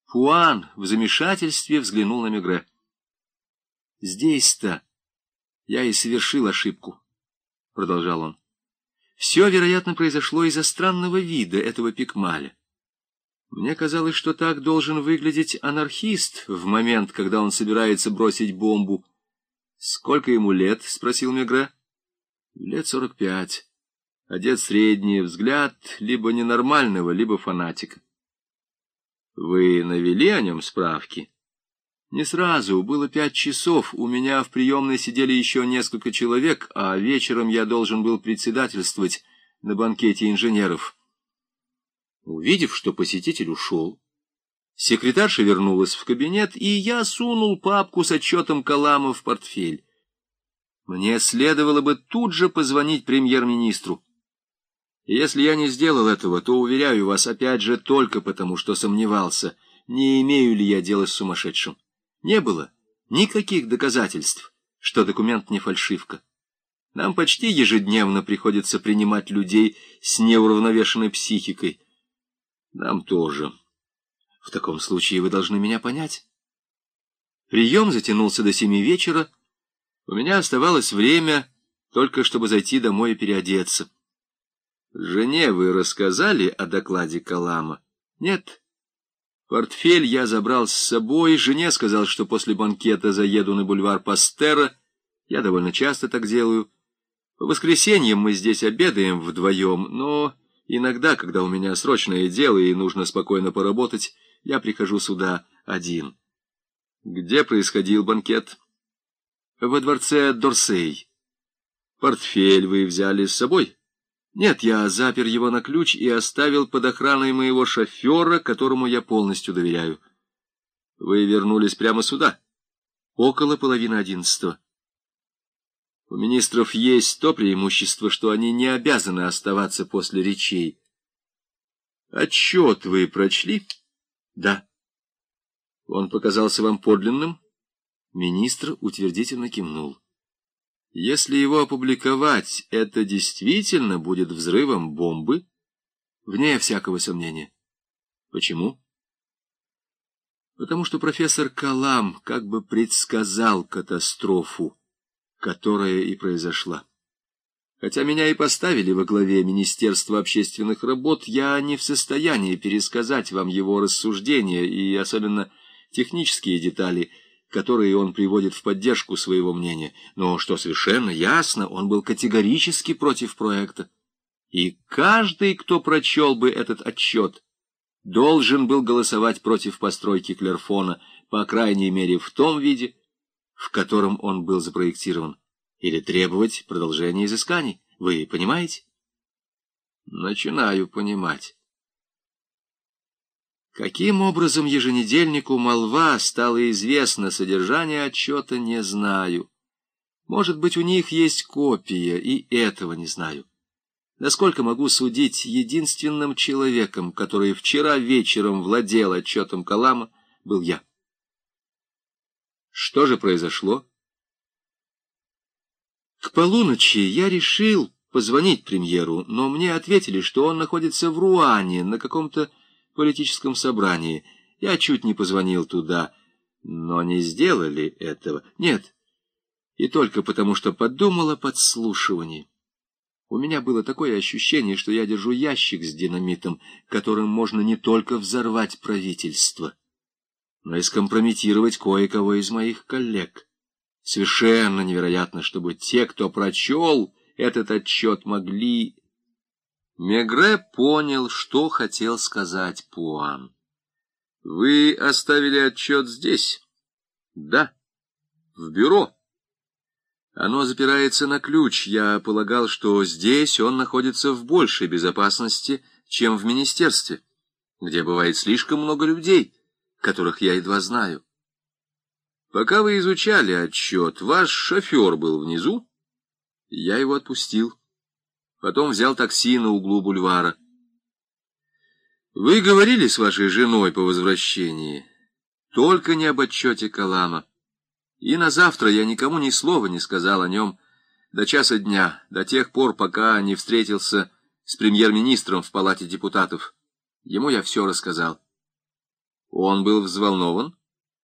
Пуан в замешательстве взглянул на Мегре. «Здесь-то я и совершил ошибку», — продолжал он. «Все, вероятно, произошло из-за странного вида этого Пикмаля. Мне казалось, что так должен выглядеть анархист в момент, когда он собирается бросить бомбу». «Сколько ему лет?» — спросил Мегре. «Лет 45. Одет средний, взгляд либо ненормального, либо фанатика». «Вы навели о нем справки?» «Не сразу. Было 5 часов. У меня в приемной сидели еще несколько человек, а вечером я должен был председательствовать на банкете инженеров». Увидев, что посетитель ушел, секретарша вернулась в кабинет, и я сунул папку с отчетом Калама в портфель. Мне следовало бы тут же позвонить премьер-министру. Если я не сделал этого, то, уверяю вас, опять же, только потому, что сомневался, не имею ли я дела с сумасшедшим. Не было никаких доказательств, что документ не фальшивка. Нам почти ежедневно приходится принимать людей с неуравновешенной психикой. Нам тоже. В таком случае вы должны меня понять. Прием затянулся до 7 вечера. У меня оставалось время только чтобы зайти домой и переодеться. Жене вы рассказали о докладе Калама? Нет. Портфель я забрал с собой. Жене сказал, что после банкета заеду на бульвар Пастера. Я довольно часто так делаю. По воскресеньям мы здесь обедаем вдвоем, но иногда, когда у меня срочное дело и нужно спокойно поработать, я прихожу сюда один. Где происходил банкет? Во дворце Дорсей. Портфель вы взяли с собой? Нет, я запер его на ключ и оставил под охраной моего шофера, которому я полностью доверяю. Вы вернулись прямо сюда? Около 10:30. У министров есть то преимущество, что они не обязаны оставаться после речей. Отчет вы прочли? Да. Он показался вам подлинным? Министр утвердительно кивнул. Если его опубликовать, это действительно будет взрывом бомбы? Вне всякого сомнения. Почему? Потому что профессор Калам как бы предсказал катастрофу, которая и произошла. Хотя меня и поставили во главе Министерства общественных работ, я не в состоянии пересказать вам его рассуждения и особенно технические детали, которые он приводит в поддержку своего мнения. Но, что совершенно ясно, он был категорически против проекта. И каждый, кто прочел бы этот отчет, должен был голосовать против постройки Клерфона, по крайней мере в том виде, в котором он был запроектирован, или требовать продолжения изысканий. Вы понимаете? Начинаю понимать. Каким образом еженедельнику «Молва» стало известно содержание отчета, не знаю. Может быть, у них есть копия, и этого не знаю. Насколько могу судить, единственным человеком, который вчера вечером владел отчетом Калама, был я. Что же произошло? К полуночи я решил позвонить премьеру, но мне ответили, что он находится в Руане на каком-то политическом собрании. Я чуть не позвонил туда, но не сделали этого. Нет, и только потому, что подумал о подслушивании. У меня было такое ощущение, что я держу ящик с динамитом, которым можно не только взорвать правительство, но и скомпрометировать кое-кого из моих коллег. Совершенно невероятно, чтобы те, кто прочел этот отчет, могли... Мегре понял, что хотел сказать Пуан. «Вы оставили отчет здесь?» «Да, в бюро. Оно запирается на ключ. Я полагал, что здесь он находится в большей безопасности, чем в министерстве, где бывает слишком много людей, которых я едва знаю. Пока вы изучали отчет, ваш шофер был внизу? Я его отпустил. Потом взял такси на углу бульвара. Вы говорили с вашей женой по возвращении? Только не об отчете Калама. И на завтра я никому ни слова не сказал о нем до часа дня, до тех пор, пока не встретился с премьер-министром в палате депутатов. Ему я все рассказал. Он был взволнован